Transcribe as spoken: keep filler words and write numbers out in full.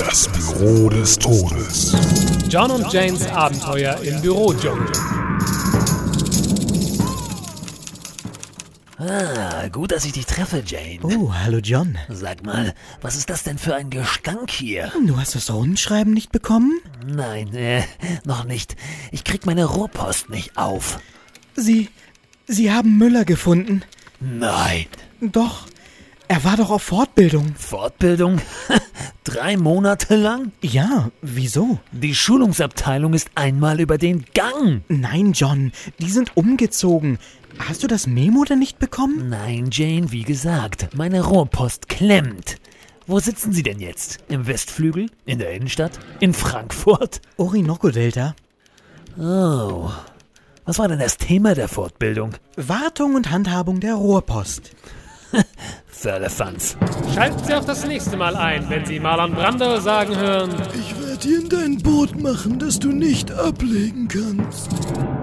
Das Büro des Todes. John und Janes Abenteuer im Bürodschungel. Ah, gut, dass ich dich treffe, Jane. Oh, hallo John. Sag mal, was ist das denn für ein Gestank hier? Du hast das Rundschreiben nicht bekommen? Nein, äh, noch nicht. Ich krieg meine Rohrpost nicht auf. Sie, Sie haben Müller gefunden. Nein. Doch, er war doch auf Fortbildung. Fortbildung? Drei Monate lang? Ja, wieso? Die Schulungsabteilung ist einmal über den Gang. Nein, John, die sind umgezogen. Hast du das Memo denn nicht bekommen? Nein, Jane, wie gesagt, meine Rohrpost klemmt. Wo sitzen Sie denn jetzt? Im Westflügel? In der Innenstadt? In Frankfurt? Orinoco-Delta. Oh, was war denn das Thema der Fortbildung? Wartung und Handhabung der Rohrpost. Firlefanz. Schalten Sie auch das nächste Mal ein, wenn Sie Marlon Brando sagen hören: Ich werde dir in dein Boot machen, das du nicht ablegen kannst.